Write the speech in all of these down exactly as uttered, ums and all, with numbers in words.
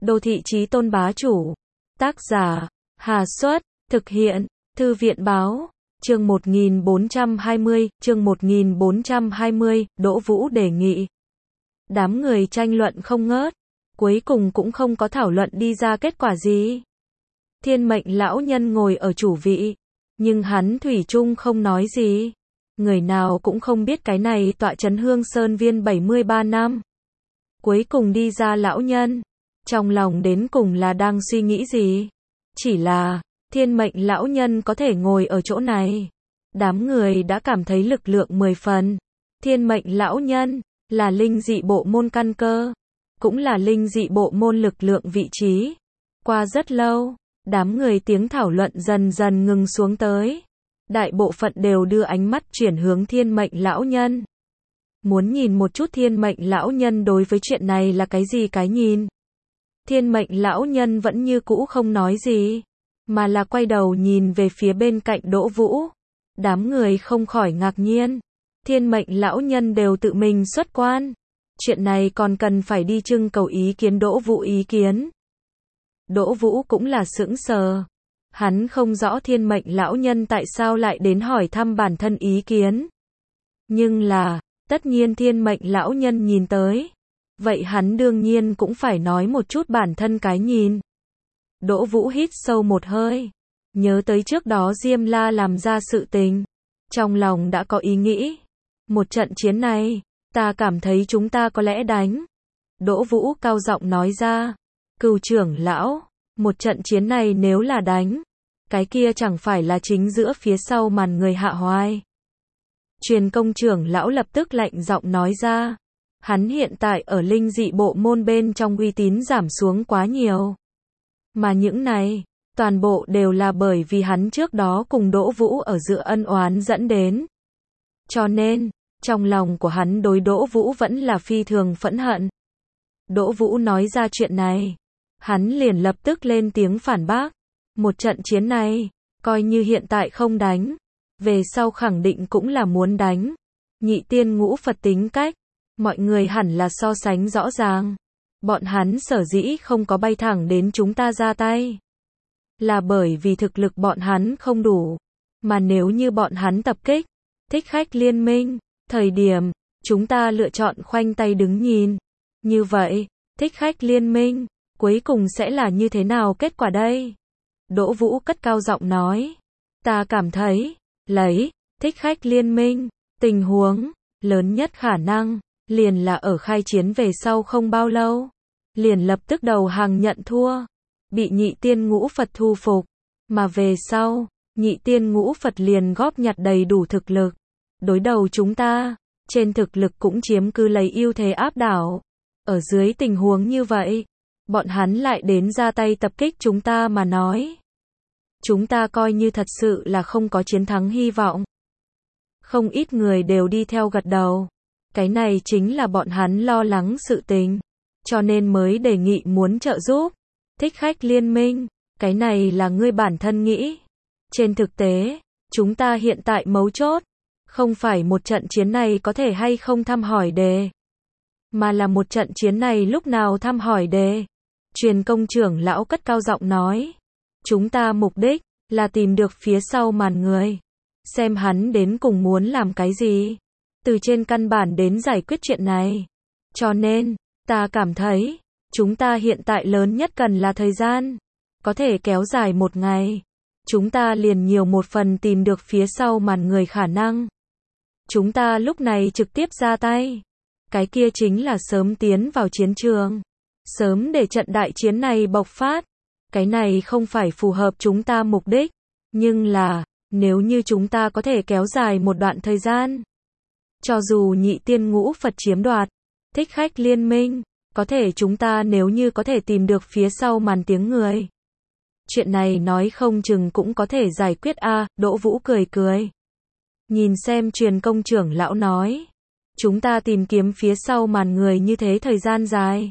Đô thị chí tôn bá chủ. Tác giả, Hà Xuất, thực hiện, Thư viện Báo, chương một nghìn bốn trăm hai mươi, chương một nghìn bốn trăm hai mươi, Đỗ Vũ đề nghị. Đám người tranh luận không ngớt, cuối cùng cũng không có thảo luận đi ra kết quả gì. Thiên mệnh lão nhân ngồi ở chủ vị, nhưng hắn thủy chung không nói gì. Người nào cũng không biết cái này tọa trấn Hương Sơn Viên bảy mươi ba năm. Cuối cùng đi ra lão nhân, trong lòng đến cùng là đang suy nghĩ gì? Chỉ là, thiên mệnh lão nhân có thể ngồi ở chỗ này. Đám người đã cảm thấy lực lượng mười phần. Thiên mệnh lão nhân, là linh dị bộ môn căn cơ, cũng là linh dị bộ môn lực lượng vị trí. Qua rất lâu, đám người tiếng thảo luận dần dần ngừng xuống tới. Đại bộ phận đều đưa ánh mắt chuyển hướng thiên mệnh lão nhân. Muốn nhìn một chút thiên mệnh lão nhân đối với chuyện này là cái gì cái nhìn. Thiên mệnh lão nhân vẫn như cũ không nói gì, mà là quay đầu nhìn về phía bên cạnh Đỗ Vũ. Đám người không khỏi ngạc nhiên. Thiên mệnh lão nhân đều tự mình xuất quan. Chuyện này còn cần phải đi trưng cầu ý kiến Đỗ Vũ ý kiến. Đỗ Vũ cũng là sững sờ. Hắn không rõ thiên mệnh lão nhân tại sao lại đến hỏi thăm bản thân ý kiến. Nhưng là, tất nhiên thiên mệnh lão nhân nhìn tới. Vậy hắn đương nhiên cũng phải nói một chút bản thân cái nhìn. Đỗ Vũ hít sâu một hơi. Nhớ tới trước đó Diêm La làm ra sự tình. Trong lòng đã có ý nghĩ. Một trận chiến này, ta cảm thấy chúng ta có lẽ đánh. Đỗ Vũ cao giọng nói ra. Cửu trưởng lão, một trận chiến này nếu là đánh, cái kia chẳng phải là chính giữa phía sau màn người hạ hoài. Truyền công trưởng lão lập tức lạnh giọng nói ra. Hắn hiện tại ở linh dị bộ môn bên trong uy tín giảm xuống quá nhiều. Mà những này, toàn bộ đều là bởi vì hắn trước đó cùng Đỗ Vũ ở giữa ân oán dẫn đến. Cho nên, trong lòng của hắn đối Đỗ Vũ vẫn là phi thường phẫn hận. Đỗ Vũ nói ra chuyện này, hắn liền lập tức lên tiếng phản bác. Một trận chiến này, coi như hiện tại không đánh, về sau khẳng định cũng là muốn đánh. Nhị tiên ngũ Phật tính cách, mọi người hẳn là so sánh rõ ràng. Bọn hắn sở dĩ không có bay thẳng đến chúng ta ra tay, là bởi vì thực lực bọn hắn không đủ. Mà nếu như bọn hắn tập kích Thích Khách Liên Minh, thời điểm chúng ta lựa chọn khoanh tay đứng nhìn, như vậy, Thích Khách Liên Minh cuối cùng sẽ là như thế nào kết quả đây? Đỗ Vũ cất cao giọng nói. Ta cảm thấy, lấy Thích Khách Liên Minh, tình huống lớn nhất khả năng liền là ở khai chiến về sau không bao lâu, liền lập tức đầu hàng nhận thua, bị nhị tiên ngũ Phật thu phục, mà về sau, nhị tiên ngũ Phật liền góp nhặt đầy đủ thực lực, đối đầu chúng ta, trên thực lực cũng chiếm cứ lấy ưu thế áp đảo. Ở dưới tình huống như vậy, bọn hắn lại đến ra tay tập kích chúng ta mà nói. Chúng ta coi như thật sự là không có chiến thắng hy vọng. Không ít người đều đi theo gật đầu. Cái này chính là bọn hắn lo lắng sự tình, cho nên mới đề nghị muốn trợ giúp. Thích Khách Liên Minh, cái này là ngươi bản thân nghĩ. Trên thực tế, chúng ta hiện tại mấu chốt, không phải một trận chiến này có thể hay không thăm hỏi đề, mà là một trận chiến này lúc nào thăm hỏi đề. Truyền công trưởng lão cất cao giọng nói. Chúng ta mục đích, là tìm được phía sau màn người. Xem hắn đến cùng muốn làm cái gì. Từ trên căn bản đến giải quyết chuyện này. Cho nên, ta cảm thấy, chúng ta hiện tại lớn nhất cần là thời gian. Có thể kéo dài một ngày. Chúng ta liền nhiều một phần tìm được phía sau màn người khả năng. Chúng ta lúc này trực tiếp ra tay. Cái kia chính là sớm tiến vào chiến trường. Sớm để trận đại chiến này bộc phát. Cái này không phải phù hợp chúng ta mục đích. Nhưng là, nếu như chúng ta có thể kéo dài một đoạn thời gian. Cho dù nhị tiên ngũ Phật chiếm đoạt, Thích Khách Liên Minh, có thể chúng ta nếu như có thể tìm được phía sau màn tiếng người. Chuyện này nói không chừng cũng có thể giải quyết a. À, Đỗ Vũ cười cười. Nhìn xem truyền công trưởng lão nói. Chúng ta tìm kiếm phía sau màn người như thế thời gian dài.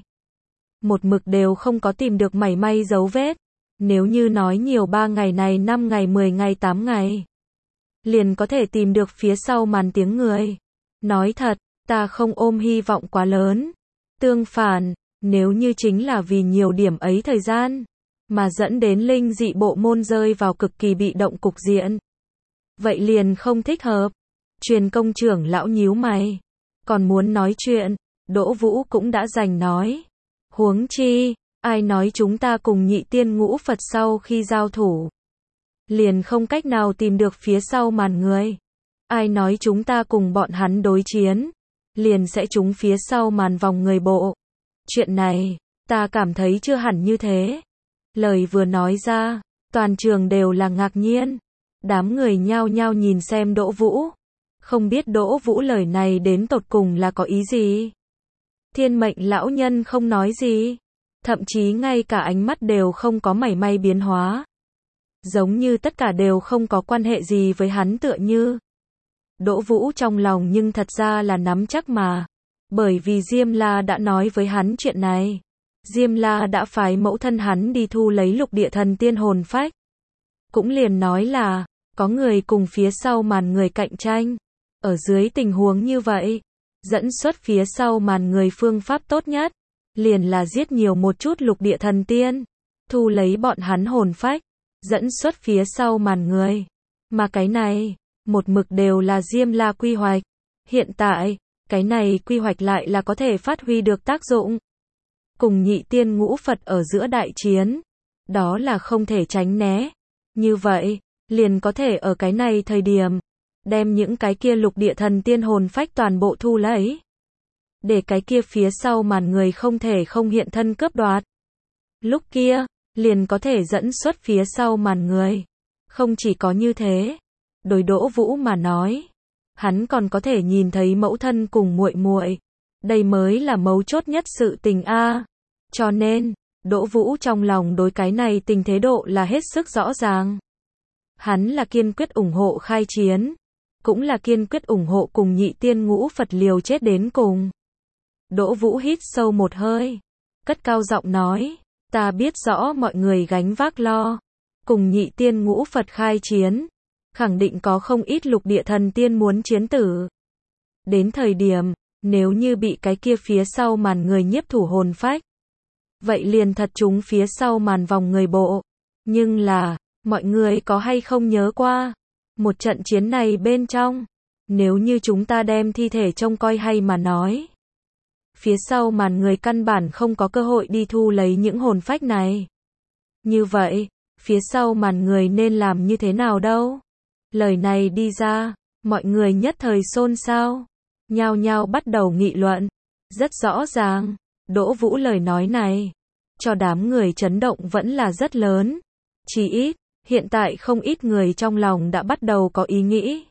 Một mực đều không có tìm được mảy may dấu vết. Nếu như nói nhiều ba ngày này, năm ngày, mười ngày, tám ngày, liền có thể tìm được phía sau màn tiếng người. Nói thật, ta không ôm hy vọng quá lớn. Tương phản, Nếu như chính là vì nhiều điểm ấy thời gian, mà dẫn đến linh dị bộ môn rơi vào cực kỳ bị động cục diện, vậy liền không thích hợp. Truyền công trưởng lão nhíu mày, còn muốn nói chuyện, Đỗ Vũ cũng đã giành nói. Huống chi, ai nói chúng ta cùng nhị tiên ngũ Phật sau khi giao thủ, liền không cách nào tìm được phía sau màn người. Ai nói chúng ta cùng bọn hắn đối chiến, liền sẽ trúng phía sau màn vòng người bộ. Chuyện này, ta cảm thấy chưa hẳn như thế. Lời vừa nói ra, toàn trường đều là ngạc nhiên. Đám người nhao nhao nhìn xem Đỗ Vũ. Không biết Đỗ Vũ lời này đến tột cùng là có ý gì. Thiên mệnh lão nhân không nói gì. Thậm chí ngay cả ánh mắt đều không có mảy may biến hóa. Giống như tất cả đều không có quan hệ gì với hắn tựa như. Đỗ Vũ trong lòng nhưng thật ra là nắm chắc mà. Bởi vì Diêm La đã nói với hắn chuyện này. Diêm La đã phái mẫu thân hắn đi thu lấy lục địa thần tiên hồn phách. Cũng liền nói là, có người cùng phía sau màn người cạnh tranh. Ở dưới tình huống như vậy, dẫn xuất phía sau màn người phương pháp tốt nhất, liền là giết nhiều một chút lục địa thần tiên, thu lấy bọn hắn hồn phách, dẫn xuất phía sau màn người. Mà cái này, một mực đều là Diêm La quy hoạch. Hiện tại, cái này quy hoạch lại là có thể phát huy được tác dụng. Cùng nhị tiên ngũ Phật ở giữa đại chiến, đó là không thể tránh né. Như vậy, liền có thể ở cái này thời điểm, đem những cái kia lục địa thần tiên hồn phách toàn bộ thu lấy. Để cái kia phía sau màn người không thể không hiện thân cướp đoạt. Lúc kia, liền có thể dẫn xuất phía sau màn người. Không chỉ có như thế, đối Đỗ Vũ mà nói, hắn còn có thể nhìn thấy mẫu thân cùng muội muội. Đây mới là mấu chốt nhất sự tình a. Cho nên, Đỗ Vũ trong lòng đối cái này tình thế độ là hết sức rõ ràng. Hắn là kiên quyết ủng hộ khai chiến, cũng là kiên quyết ủng hộ cùng nhị tiên ngũ Phật liều chết đến cùng. Đỗ Vũ hít sâu một hơi, cất cao giọng nói, ta biết rõ mọi người gánh vác lo, cùng nhị tiên ngũ Phật khai chiến, khẳng định có không ít lục địa thần tiên muốn chiến tử. Đến thời điểm, nếu như bị cái kia phía sau màn người nhiếp thủ hồn phách, vậy liền thật chúng phía sau màn vòng người bộ. Nhưng là, mọi người có hay không nhớ qua, một trận chiến này bên trong, nếu như chúng ta đem thi thể trông coi hay mà nói, phía sau màn người căn bản không có cơ hội đi thu lấy những hồn phách này. Như vậy, phía sau màn người nên làm như thế nào đâu? Lời này đi ra, mọi người nhất thời xôn xao, nhao nhao bắt đầu nghị luận. Rất rõ ràng, Đỗ Vũ lời nói này, cho đám người chấn động vẫn là rất lớn. Chỉ ít, hiện tại không ít người trong lòng đã bắt đầu có ý nghĩ.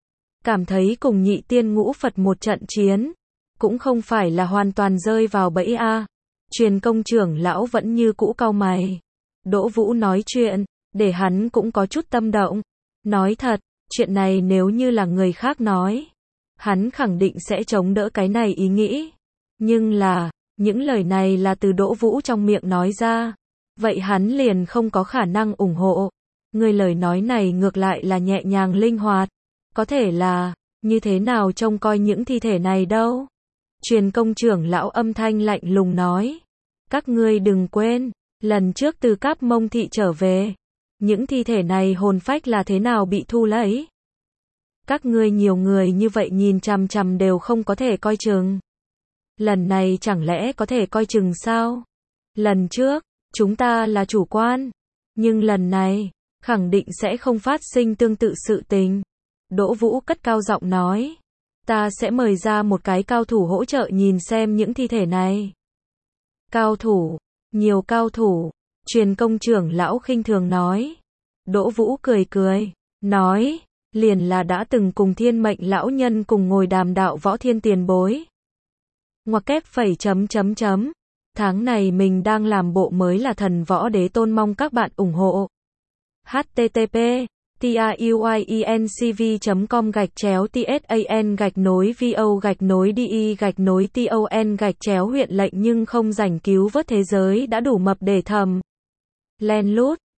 Cảm thấy cùng nhị tiên ngũ Phật một trận chiến, cũng không phải là hoàn toàn rơi vào bẫy a. Truyền công trưởng lão vẫn như cũ cau mày. Đỗ Vũ nói chuyện, để hắn cũng có chút tâm động. Nói thật, chuyện này nếu như là người khác nói, hắn khẳng định sẽ chống đỡ cái này ý nghĩ. Nhưng là, những lời này là từ Đỗ Vũ trong miệng nói ra, vậy hắn liền không có khả năng ủng hộ. Người lời nói này ngược lại là nhẹ nhàng linh hoạt. Có thể là, như thế nào trông coi những thi thể này đâu? Truyền công trưởng lão âm thanh lạnh lùng nói. Các ngươi đừng quên, lần trước từ Cáp Mông Thị trở về, những thi thể này hồn phách là thế nào bị thu lấy? Các ngươi nhiều người như vậy nhìn chằm chằm đều không có thể coi chừng. Lần này chẳng lẽ có thể coi chừng sao? Lần trước, chúng ta là chủ quan, nhưng lần này, khẳng định sẽ không phát sinh tương tự sự tình. Đỗ Vũ cất cao giọng nói, ta sẽ mời ra một cái cao thủ hỗ trợ nhìn xem những thi thể này. Cao thủ, nhiều cao thủ, truyền công trưởng lão khinh thường nói. Đỗ Vũ cười cười, nói, liền là đã từng cùng thiên mệnh lão nhân cùng ngồi đàm đạo võ thiên tiền bối. Ngoặc kép phẩy chấm chấm chấm. Tháng này mình đang làm bộ mới là thần võ đế tôn, mong các bạn ủng hộ. H T T P TIUIENCV chấm com gạch chéo TSAN gạch nối VO gạch nối DI gạch nối TON gạch chéo huyện lệnh nhưng không rảnh cứu vớt thế giới đã đủ mập để thầm. Len lút.